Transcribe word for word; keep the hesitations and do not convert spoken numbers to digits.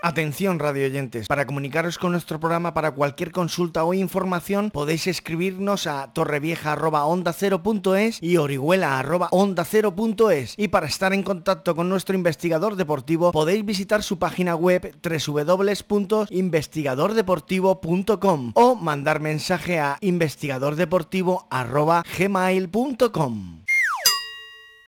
Atención radioyentes, para comunicaros con nuestro programa para cualquier consulta o información podéis escribirnos a torrevieja arroba onda cero punto es y orihuela arroba onda cero punto es, y para estar en contacto con nuestro investigador deportivo podéis visitar su página web doble u doble u doble u punto investigador deportivo punto com o mandar mensaje a investigador deportivo arroba gmail punto com.